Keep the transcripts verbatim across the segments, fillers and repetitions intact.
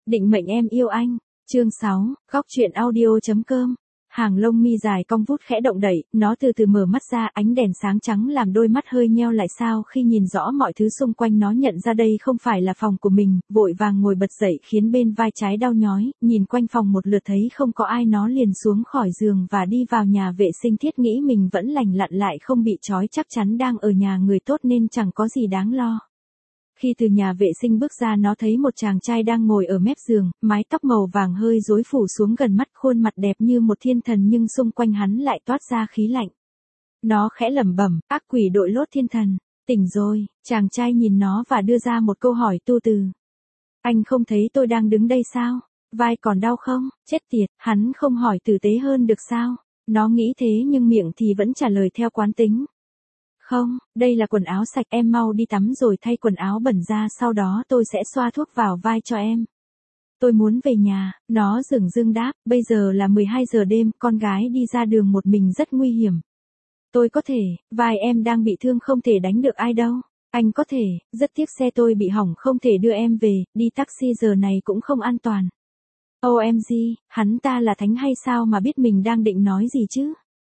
Định mệnh em yêu anh. Chương sáu, góc truyện audio chấm com. Hàng lông mi dài cong vút khẽ động đẩy, nó từ từ mở mắt ra, ánh đèn sáng trắng làm đôi mắt hơi nheo lại sao khi nhìn rõ mọi thứ xung quanh. Nó nhận ra đây không phải là phòng của mình, vội vàng ngồi bật dậy khiến bên vai trái đau nhói, nhìn quanh phòng một lượt thấy không có ai nó liền xuống khỏi giường và đi vào nhà vệ sinh. Thiết nghĩ mình vẫn lành lặn lại không bị trói, chắc chắn đang ở nhà người tốt nên chẳng có gì đáng lo. Khi từ nhà vệ sinh bước ra nó thấy một chàng trai đang ngồi ở mép giường, mái tóc màu vàng hơi rối phủ xuống gần mắt, khuôn mặt đẹp như một thiên thần nhưng xung quanh hắn lại toát ra khí lạnh. Nó khẽ lẩm bẩm, ác quỷ đội lốt thiên thần, tỉnh rồi. Chàng trai nhìn nó và đưa ra một câu hỏi tu từ. Anh không thấy tôi đang đứng đây sao? Vai còn đau không? Chết tiệt, hắn không hỏi tử tế hơn được sao? Nó nghĩ thế nhưng miệng thì vẫn trả lời theo quán tính. Không, đây là quần áo sạch, em mau đi tắm rồi thay quần áo bẩn ra, sau đó tôi sẽ xoa thuốc vào vai cho em. Tôi muốn về nhà. Nó dửng dưng đáp, bây giờ là mười hai giờ đêm, con gái đi ra đường một mình rất nguy hiểm. Tôi có thể, vai em đang bị thương không thể đánh được ai đâu. Anh có thể, rất tiếc xe tôi bị hỏng không thể đưa em về, đi taxi giờ này cũng không an toàn. ô em giê, hắn ta là thánh hay sao mà biết mình đang định nói gì chứ?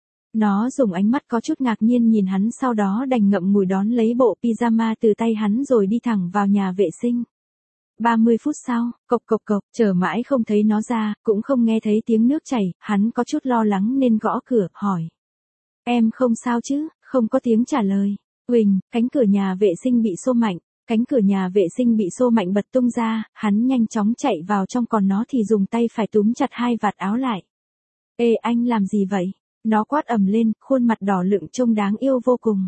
Nó dùng ánh mắt có chút ngạc nhiên nhìn hắn, sau đó đành ngậm ngùi đón lấy bộ pyjama từ tay hắn rồi đi thẳng vào nhà vệ sinh. ba mươi phút sau, cộc cộc cộc, chờ mãi không thấy nó ra, cũng không nghe thấy tiếng nước chảy, hắn có chút lo lắng nên gõ cửa, hỏi. Em không sao chứ? Không có tiếng trả lời. Huỳnh, cánh cửa nhà vệ sinh bị xô mạnh, cánh cửa nhà vệ sinh bị xô mạnh bật tung ra, hắn nhanh chóng chạy vào trong, còn nó thì dùng tay phải túm chặt hai vạt áo lại. Ê anh làm gì vậy? Nó quát ầm lên, khuôn mặt đỏ lựng trông đáng yêu vô cùng.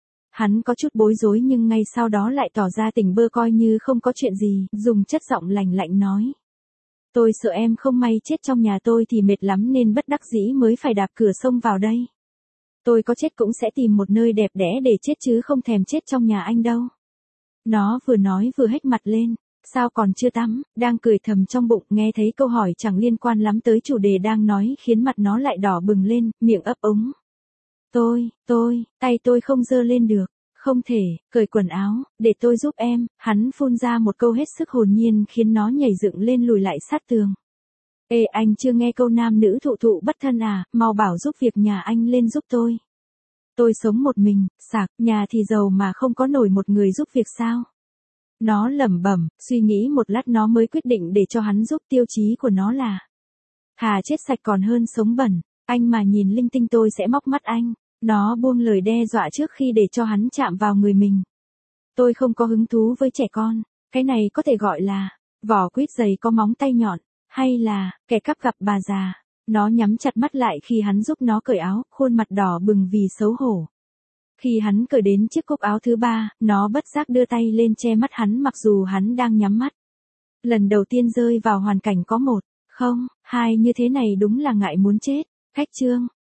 Hắn có chút bối rối nhưng ngay sau đó lại tỏ ra tỉnh bơ coi như không có chuyện gì, dùng chất giọng lành lạnh nói. Tôi sợ em không may chết trong nhà tôi thì mệt lắm nên bất đắc dĩ mới phải đạp cửa xông vào đây. Tôi có chết cũng sẽ tìm một nơi đẹp đẽ để chết chứ không thèm chết trong nhà anh đâu. Nó vừa nói vừa hếch mặt lên. Sao còn chưa tắm? Đang cười thầm trong bụng, nghe thấy câu hỏi chẳng liên quan lắm tới chủ đề đang nói khiến mặt nó lại đỏ bừng lên, miệng ấp úng. Tôi, tôi, tay tôi không giơ lên được. Không thể, cởi quần áo, để tôi giúp em. Hắn phun ra một câu hết sức hồn nhiên khiến nó nhảy dựng lên lùi lại sát tường. Ê anh chưa nghe câu nam nữ thụ thụ bất thân à, mau bảo giúp việc nhà anh lên giúp tôi. Tôi sống một mình, sạc, nhà thì giàu mà không có nổi một người giúp việc sao? Nó lẩm bẩm, suy nghĩ một lát nó mới quyết định để cho hắn giúp. Tiêu chí của nó là thà chết sạch còn hơn sống bẩn. Anh mà nhìn linh tinh tôi sẽ móc mắt anh. Nó buông lời đe dọa trước khi để cho hắn chạm vào người mình. Tôi không có hứng thú với trẻ con. Cái này có thể gọi là vỏ quýt dày có móng tay nhọn, hay là kẻ cắp gặp bà già. Nó nhắm chặt mắt lại khi hắn giúp nó cởi áo, khuôn mặt đỏ bừng vì xấu hổ. Khi hắn cởi đến chiếc cúc áo thứ ba, nó bất giác đưa tay lên che mắt hắn mặc dù hắn đang nhắm mắt. Lần đầu tiên rơi vào hoàn cảnh có một, không, hai như thế này đúng là ngại muốn chết. Cách chương.